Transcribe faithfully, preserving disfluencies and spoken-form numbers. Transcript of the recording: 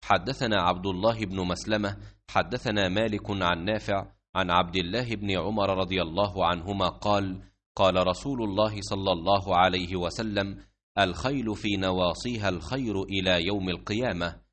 حدثنا عبد الله بن مسلمة حدثنا مالك عن نافع عن عبد الله بن عمر رضي الله عنهما قال قال رسول الله صلى الله عليه وسلم: الخيل في نواصيها الخير إلى يوم القيامة،